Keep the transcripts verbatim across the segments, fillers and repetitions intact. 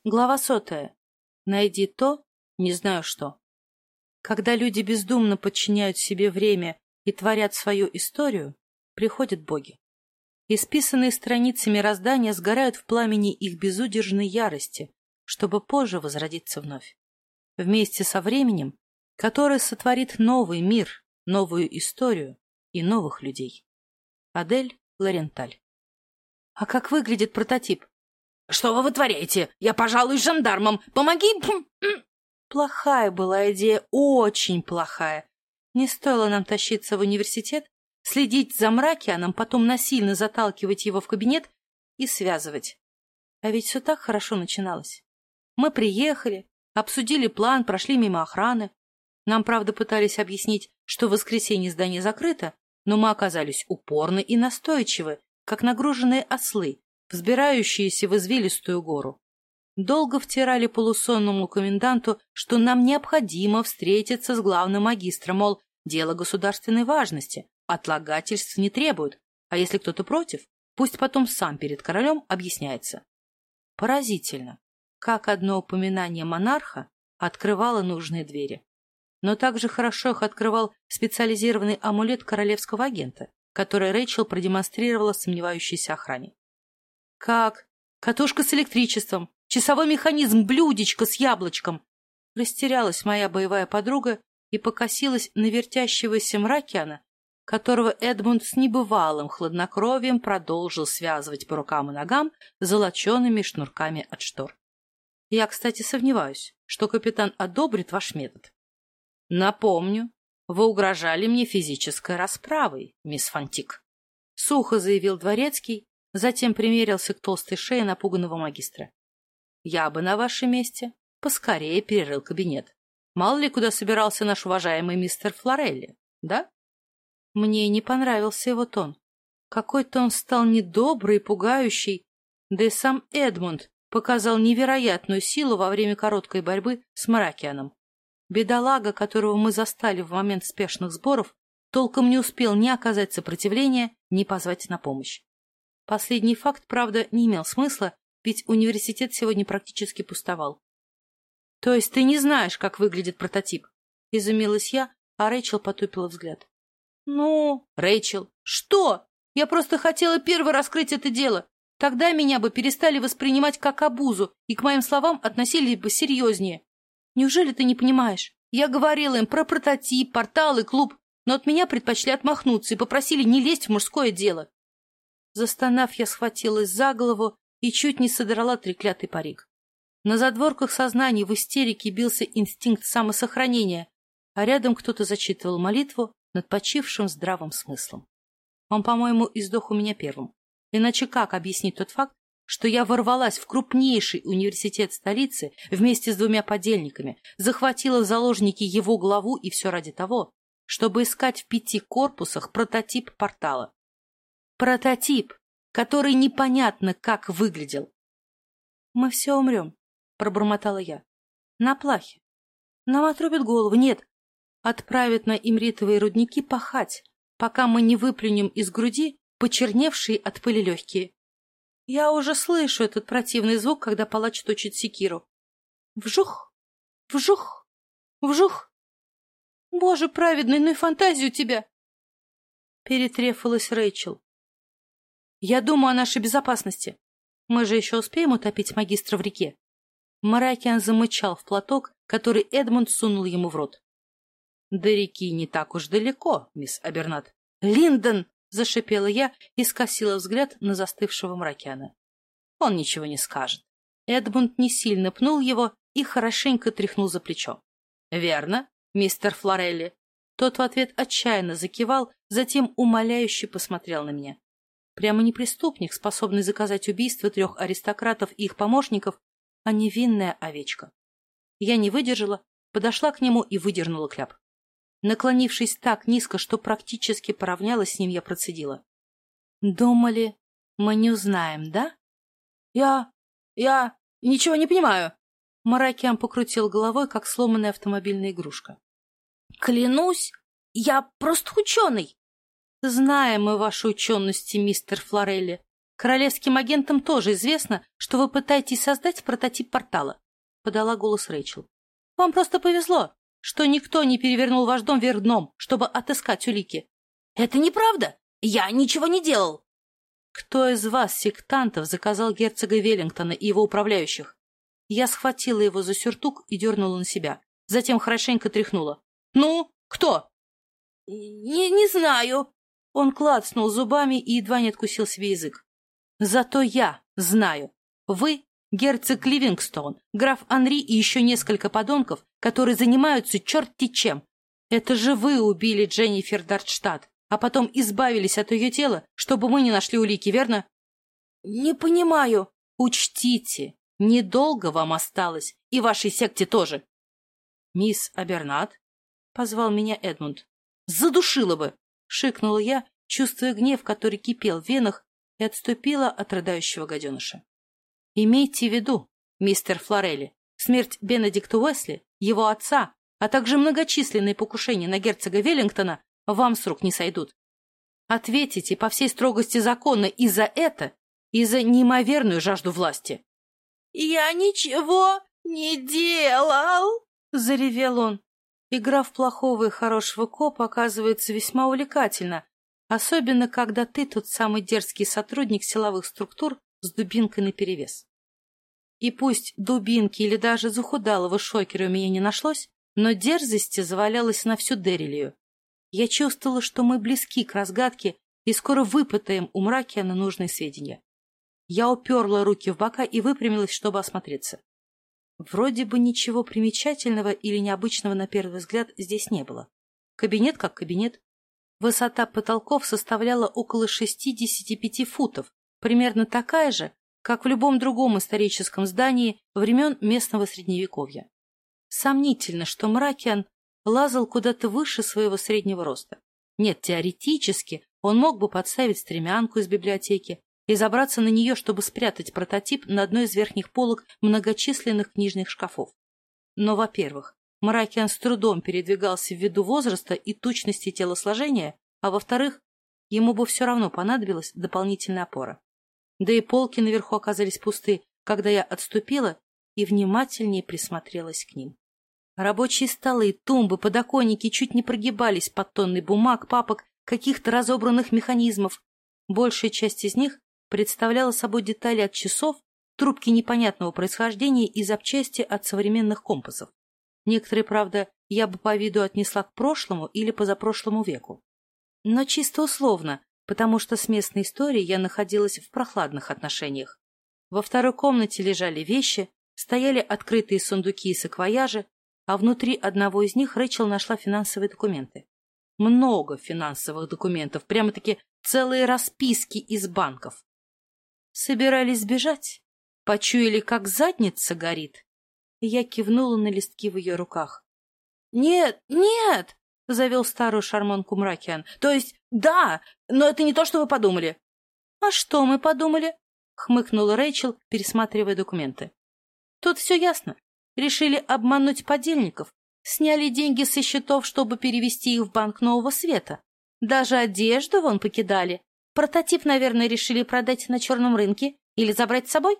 Глава сотая. Найди то, не знаю что. Когда люди бездумно подчиняют себе время и творят свою историю, приходят боги. Исписанные страницы мироздания сгорают в пламени их безудержной ярости, чтобы позже возродиться вновь. Вместе со временем, которое сотворит новый мир, новую историю и новых людей. Адель Лоренталь. А как выглядит прототип? «Что вы вытворяете? Я пожалуй жандармом! Помоги!» Плохая была идея, очень плохая. Не стоило нам тащиться в университет, следить за Мракианом, потом насильно заталкивать его в кабинет и связывать. А ведь все так хорошо начиналось. Мы приехали, обсудили план, прошли мимо охраны. Нам, правда, пытались объяснить, что в воскресенье здание закрыто, но мы оказались упорны и настойчивы, как нагруженные ослы, взбирающиеся в извилистую гору. Долго втирали полусонному коменданту, что нам необходимо встретиться с главным магистром, мол, дело государственной важности, отлагательств не требуют, а если кто-то против, пусть потом сам перед королем объясняется. Поразительно, как одно упоминание монарха открывало нужные двери. Но также хорошо их открывал специализированный амулет королевского агента, который Рэйчел продемонстрировала сомневающейся охране. Как? Катушка с электричеством, часовой механизм, блюдечко с яблочком. Растерялась моя боевая подруга и покосилась на вертящегося Мракиана, которого Эдмунд с небывалым хладнокровием продолжил связывать по рукам и ногам золочеными шнурками от штор. Я, кстати, сомневаюсь, что капитан одобрит ваш метод. Напомню, вы угрожали мне физической расправой, мисс Фантик. Сухо заявил дворецкий, затем примерился к толстой шее напуганного магистра. Я бы на вашем месте поскорее перерыл кабинет. Мало ли куда собирался наш уважаемый мистер Флорелли, да? Мне не понравился его тон. Какой-то он стал недобрый, пугающий, да и сам Эдмунд показал невероятную силу во время короткой борьбы с Мракианом. Бедолага, которого мы застали в момент спешных сборов, толком не успел ни оказать сопротивления, ни позвать на помощь. Последний факт, правда, не имел смысла, ведь университет сегодня практически пустовал. — То есть ты не знаешь, как выглядит прототип? — изумилась я, а Рэйчел потупила взгляд. — Ну, Рэйчел, что? Я просто хотела первой раскрыть это дело. Тогда меня бы перестали воспринимать как обузу и к моим словам относились бы серьезнее. Неужели ты не понимаешь? Я говорила им про прототип, портал и клуб, но от меня предпочли отмахнуться и попросили не лезть в мужское дело. Застонав, я схватилась за голову и чуть не содрала треклятый парик. На задворках сознания в истерике бился инстинкт самосохранения, а рядом кто-то зачитывал молитву над почившим здравым смыслом. Он, по-моему, издох у меня первым. Иначе как объяснить тот факт, что я ворвалась в крупнейший университет столицы вместе с двумя подельниками, захватила в заложники его главу и все ради того, чтобы искать в пяти корпусах прототип портала. Прототип, который непонятно как выглядел. «Мы все умрем», — пробормотала я. «На плахе. Нам отрубят голову. Нет, отправят на имритовые рудники пахать, пока мы не выплюнем из груди почерневшие от пыли легкие. Я уже слышу этот противный звук, когда палач точит секиру. Вжух! Вжух! Вжух! Боже праведный, ну и фантазия у тебя!» Перетрефалась Рэйчел. «Я думаю о нашей безопасности. Мы же еще успеем утопить магистра в реке». Мракиан замычал в платок, который Эдмунд сунул ему в рот. «До реки не так уж далеко, мисс Абернат». «Линдон!» — зашипела я и скосила взгляд на застывшего Мракиана. «Он ничего не скажет». Эдмунд не сильно пнул его и хорошенько тряхнул за плечо. «Верно, мистер Флорелли». Тот в ответ отчаянно закивал, затем умоляюще посмотрел на меня. Прямо не преступник, способный заказать убийство трех аристократов и их помощников, а невинная овечка. Я не выдержала, подошла к нему и выдернула кляп. Наклонившись так низко, что практически поравнялась с ним, я процедила. «Думали, мы не узнаем, да?» «Я... я... ничего не понимаю». Мракиан покрутил головой, как сломанная автомобильная игрушка. «Клянусь, я просто ученый». «Знаем мы ваши учености, мистер Флорелли. Королевским агентам тоже известно, что вы пытаетесь создать прототип портала, — подала голос Рэйчел. Вам просто повезло, что никто не перевернул ваш дом вверх дном, чтобы отыскать улики. — Это неправда! Я ничего не делал! — Кто из вас, сектантов, заказал герцога Веллингтона и его управляющих? Я схватила его за сюртук и дернула на себя. Затем хорошенько тряхнула. — Ну, кто? — Не, не знаю. Он клацнул зубами и едва не откусил себе язык. — Зато я знаю. Вы — герцог Ливингстон, граф Анри и еще несколько подонков, которые занимаются черти чем. Это же вы убили Дженнифер Дартштадт, а потом избавились от ее тела, чтобы мы не нашли улики, верно? — Не понимаю. — Учтите, недолго вам осталось, и вашей секте тоже. — Мисс Абернат, — позвал меня Эдмунд. — Задушила бы! — шикнула я, чувствуя гнев, который кипел в венах, и отступила от рыдающего гаденыша. — Имейте в виду, мистер Флорелли, смерть Бенедикта Уэсли, его отца, а также многочисленные покушения на герцога Веллингтона вам с рук не сойдут. Ответите по всей строгости закона и за это, и за неимоверную жажду власти. — Я ничего не делал! — заревел он. Игра в плохого и хорошего копа оказывается весьма увлекательна, особенно когда ты тот самый дерзкий сотрудник силовых структур с дубинкой наперевес. И пусть дубинки или даже захудалого шокера у меня не нашлось, но дерзости завалялась на всю Деррилию. Я чувствовала, что мы близки к разгадке и скоро выпытаем у Мракиана нужные сведения. Я уперла руки в бока и выпрямилась, чтобы осмотреться. Вроде бы ничего примечательного или необычного на первый взгляд здесь не было. Кабинет как кабинет. Высота потолков составляла около шестидесяти пяти футов, примерно такая же, как в любом другом историческом здании времен местного Средневековья. Сомнительно, что Мракиан лазал куда-то выше своего среднего роста. Нет, теоретически он мог бы подставить стремянку из библиотеки и забраться на нее, чтобы спрятать прототип на одной из верхних полок многочисленных книжных шкафов. Но, во-первых, Мракиан с трудом передвигался ввиду возраста и тучности телосложения, а во-вторых, ему бы все равно понадобилась дополнительная опора. Да и полки наверху оказались пусты, когда я отступила и внимательнее присмотрелась к ним. Рабочие столы, тумбы, подоконники чуть не прогибались под тонной бумаг, папок, каких-то разобранных механизмов. Большая часть из них представляла собой детали от часов, трубки непонятного происхождения и запчасти от современных компасов. Некоторые, правда, я бы по виду отнесла к прошлому или позапрошлому веку. Но чисто условно, потому что с местной историей я находилась в прохладных отношениях. Во второй комнате лежали вещи, стояли открытые сундуки и саквояжи, а внутри одного из них Рэйчел нашла финансовые документы. Много финансовых документов, прямо-таки целые расписки из банков. Собирались сбежать? Почуяли, как задница горит? Я кивнула на листки в ее руках. — Нет, нет! — завел старую шарманку Мракиан. — То есть, да, но это не то, что вы подумали. — А что мы подумали? — хмыкнула Рэйчел, пересматривая документы. — Тут все ясно. Решили обмануть подельников. Сняли деньги со счетов, чтобы перевести их в Банк Нового Света. Даже одежду вон покидали. Прототип, наверное, решили продать на черном рынке или забрать с собой?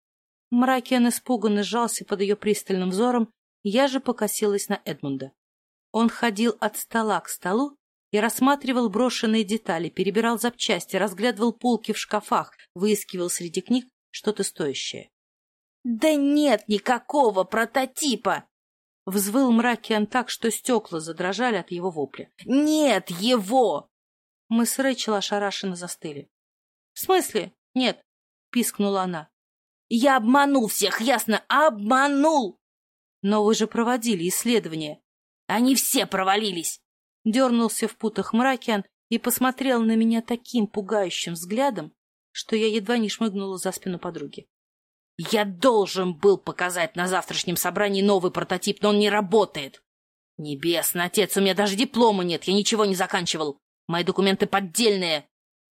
Мракиан испуганно сжался под ее пристальным взором, я же покосилась на Эдмунда. Он ходил от стола к столу и рассматривал брошенные детали, перебирал запчасти, разглядывал полки в шкафах, выискивал среди книг что-то стоящее. — Да нет никакого прототипа! — взвыл Мракиан так, что стекла задрожали от его вопля. — Нет его! Мы с Рэйчел ошарашенно застыли. — В смысле? Нет, — пискнула она. — Я обманул всех, ясно, обманул! — Но вы же проводили исследования. — Они все провалились! Дернулся в путах Мракиан и посмотрел на меня таким пугающим взглядом, что я едва не шмыгнула за спину подруги. — Я должен был показать на завтрашнем собрании новый прототип, но он не работает. Небесный отец, у меня даже диплома нет, я ничего не заканчивал. Мои документы поддельные.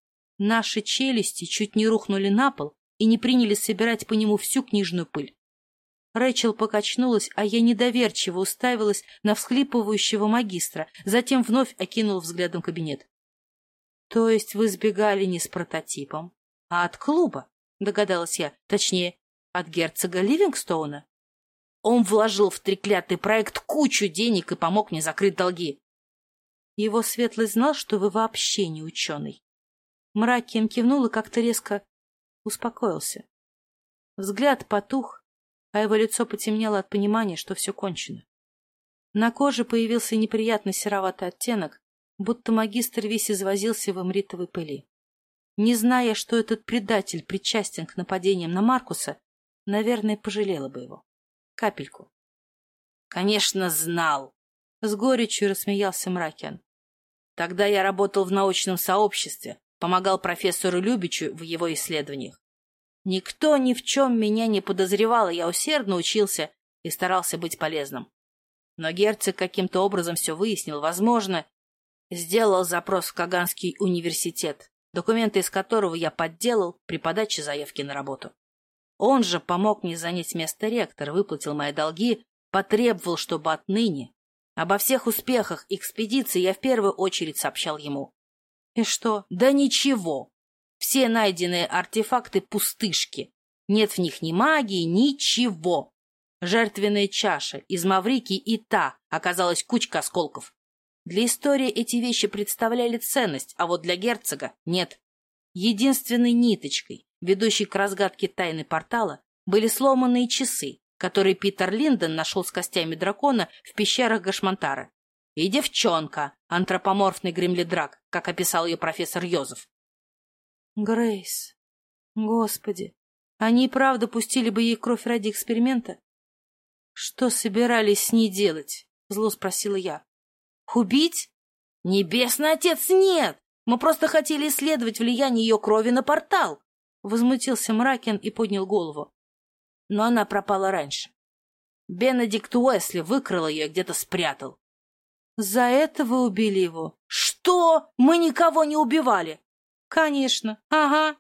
Наши челюсти чуть не рухнули на пол и не принялись собирать по нему всю книжную пыль. Рэйчел покачнулась, а я недоверчиво уставилась на всхлипывающего магистра, затем вновь окинула взглядом кабинет. — То есть вы сбегали не с прототипом, А от клуба, догадалась я, точнее, от герцога Ливингстоуна. Он вложил в треклятый проект кучу денег и помог мне закрыть долги. Его светлость знал, что вы вообще не ученый. Мракин кивнул и как-то резко успокоился. Взгляд потух, а его лицо потемнело от понимания, что все кончено. На коже появился неприятный сероватый оттенок, будто магистр весь извозился в эмритовой пыли. Не зная, что этот предатель причастен к нападениям на Маркуса, наверное, пожалела бы его. Капельку. — Конечно, знал. — с горечью рассмеялся Мракиан. — Тогда я работал в научном сообществе, помогал профессору Любичу в его исследованиях. Никто ни в чем меня не подозревал, и я усердно учился и старался быть полезным. Но герцог каким-то образом все выяснил, возможно, сделал запрос в Каганский университет, документы из которого я подделал при подаче заявки на работу. Он же помог мне занять место ректора, выплатил мои долги, потребовал, чтобы отныне обо всех успехах экспедиции я в первую очередь сообщал ему. И что? Да ничего. Все найденные артефакты — пустышки. Нет в них ни магии, ничего. Жертвенная чаша из Маврикии и та оказалась кучка осколков. Для истории эти вещи представляли ценность, а вот для герцога нет. Единственной ниточкой, ведущей к разгадке тайны портала, были сломанные часы, которые Питер Линден нашел с костями дракона в пещерах Гашмантара. И девчонка, антропоморфный гремледрак, как описал ее профессор Йозеф. Грейс. Господи, они и правда пустили бы ей кровь ради эксперимента? Что собирались с ней делать? Зло спросила я. Убить? Небесный отец, нет! Мы просто хотели исследовать влияние ее крови на портал. Возмутился Мракин и поднял голову. Но она пропала раньше. Бенедикт Уэсли выкрал ее и где-то спрятал. За это вы убили его? Что? Мы никого не убивали. Конечно. Ага.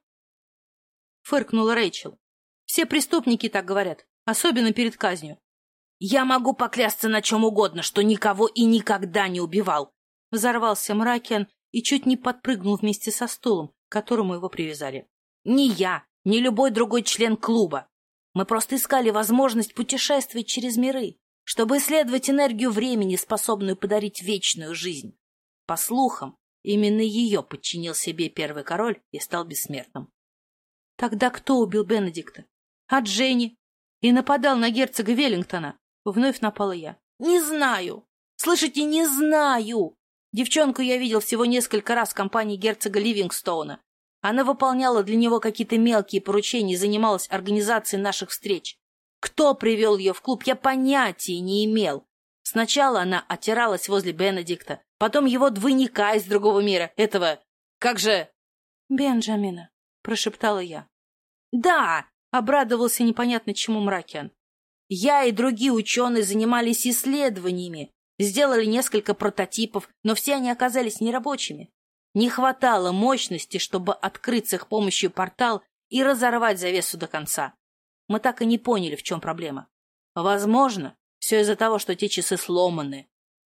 Фыркнула Рэйчел. Все преступники так говорят, особенно перед казнью. Я могу поклясться на чем угодно, что никого и никогда не убивал. Взорвался Мракиан и чуть не подпрыгнул вместе со стулом, к которому его привязали. Ни я, ни любой другой член клуба. Мы просто искали возможность путешествовать через миры, чтобы исследовать энергию времени, способную подарить вечную жизнь. По слухам, именно ее подчинил себе первый король и стал бессмертным. Тогда кто убил Бенедикта? А Дженни? И нападал на герцога Веллингтона? Вновь напала я. Не знаю. Слышите, не знаю. Девчонку я видел всего несколько раз в компании герцога Ливингстоуна. Она выполняла для него какие-то мелкие поручения и занималась организацией наших встреч. Кто привел ее в клуб, я понятия не имел. Сначала она отиралась возле Бенедикта, потом его двойника из другого мира, этого... Как же... Бенджамина, прошептала я. Да, обрадовался непонятно чему Мракиан. Я и другие ученые занимались исследованиями, сделали несколько прототипов, но все они оказались нерабочими. Не хватало мощности, чтобы открыть с их помощью портал и разорвать завесу до конца. Мы так и не поняли, в чем проблема. Возможно, все из-за того, что те часы сломаны.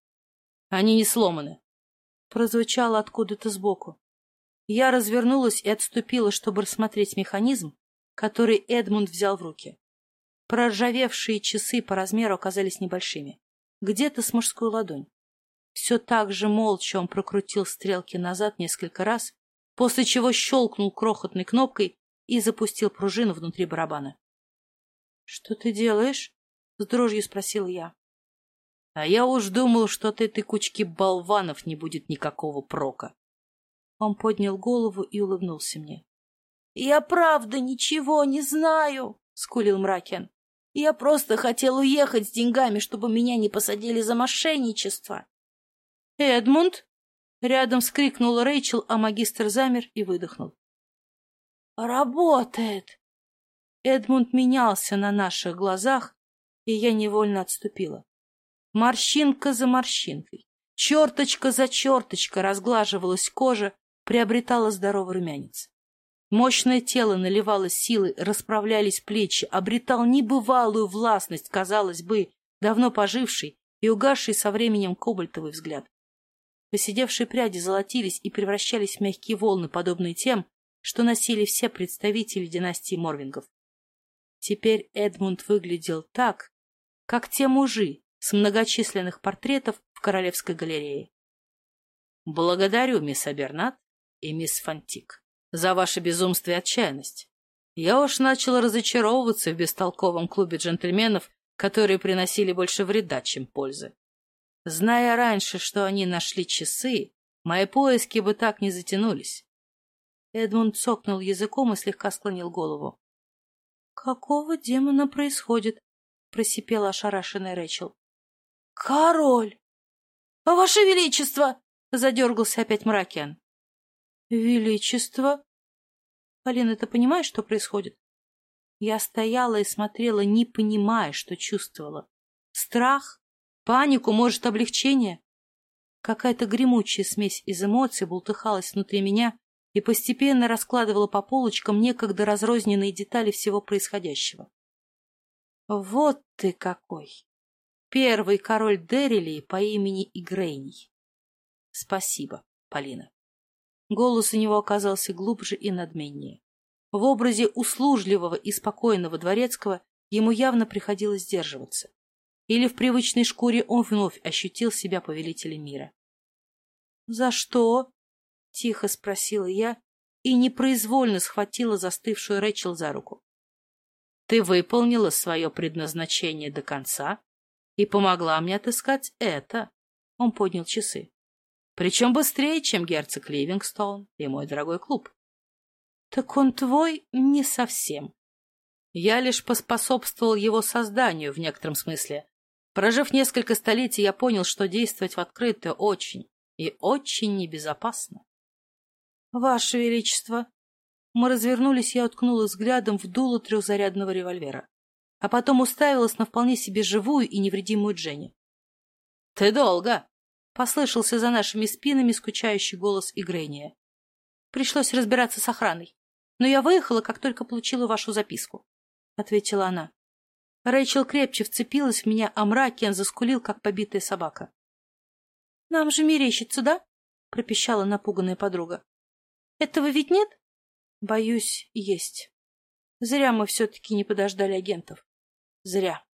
Они не сломаны. Прозвучало откуда-то сбоку. Я развернулась и отступила, чтобы рассмотреть механизм, который Эдмунд взял в руки. Проржавевшие часы по размеру оказались небольшими, где-то с мужскую ладонь. Все так же молча он прокрутил стрелки назад несколько раз, после чего щелкнул крохотной кнопкой и запустил пружину внутри барабана. — Что ты делаешь? — с дрожью спросил я. — А я уж думал, что от этой кучки болванов не будет никакого прока. Он поднял голову и улыбнулся мне. — Я правда ничего не знаю, — скулил Мракиан. — Я просто хотел уехать с деньгами, чтобы меня не посадили за мошенничество. «Эдмунд!» — рядом вскрикнула Рэйчел, а магистр замер и выдохнул. «Работает!» Эдмунд менялся на наших глазах, и я невольно отступила. Морщинка за морщинкой, черточка за черточкой разглаживалась кожа, приобретала здоровый румянец. Мощное тело наливалось силой, расправлялись плечи, обретал небывалую властность, казалось бы, давно поживший и угасший со временем кобальтовый взгляд. Поседевшие пряди золотились и превращались в мягкие волны, подобные тем, что носили все представители династии Морвингов. Теперь Эдмунд выглядел так, как те мужи с многочисленных портретов в Королевской галерее. Благодарю, мисс Абернат и мисс Фантик, за ваше безумство и отчаянность. Я уж начал разочаровываться в бестолковом клубе джентльменов, которые приносили больше вреда, чем пользы. Зная раньше, что они нашли часы, мои поиски бы так не затянулись. Эдмунд цокнул языком и слегка склонил голову. — Какого демона происходит? — просипела ошарашенная Рэйчел. — Король! — Ваше Величество! — задергался опять Мракиан. — Величество? Полина, ты понимаешь, что происходит? Я стояла и смотрела, не понимая, что чувствовала. Страх? Панику? Может, облегчение? Какая-то гремучая смесь из эмоций бултыхалась внутри меня и постепенно раскладывала по полочкам некогда разрозненные детали всего происходящего. Вот ты какой! Первый король Деррилей по имени Игрейний. Спасибо, Полина. Голос у него оказался глубже и надменнее. В образе услужливого и спокойного дворецкого ему явно приходилось сдерживаться. Или в привычной шкуре он вновь ощутил себя повелителем мира. — За что? — тихо спросила я и непроизвольно схватила застывшую Рэйчел за руку. — Ты выполнила свое предназначение до конца и помогла мне отыскать это. Он поднял часы. Причем быстрее, чем герцог Ливингстоун и мой дорогой клуб. — Так он твой не совсем. Я лишь поспособствовал его созданию в некотором смысле. Прожив несколько столетий, я понял, что действовать в открытую очень и очень небезопасно. — Ваше Величество! Мы развернулись, я уткнула взглядом в дуло трехзарядного револьвера, а потом уставилась на вполне себе живую и невредимую Дженни. — Ты долго! — послышался за нашими спинами скучающий голос Игрения. Пришлось разбираться с охраной, но я выехала, как только получила вашу записку, — ответила она. Рэйчел крепче вцепилась в меня, а Мракиан заскулил, как побитая собака. — Нам же мерещится, да? — пропищала напуганная подруга. — Этого ведь нет? — Боюсь, есть. Зря мы все-таки не подождали агентов. Зря.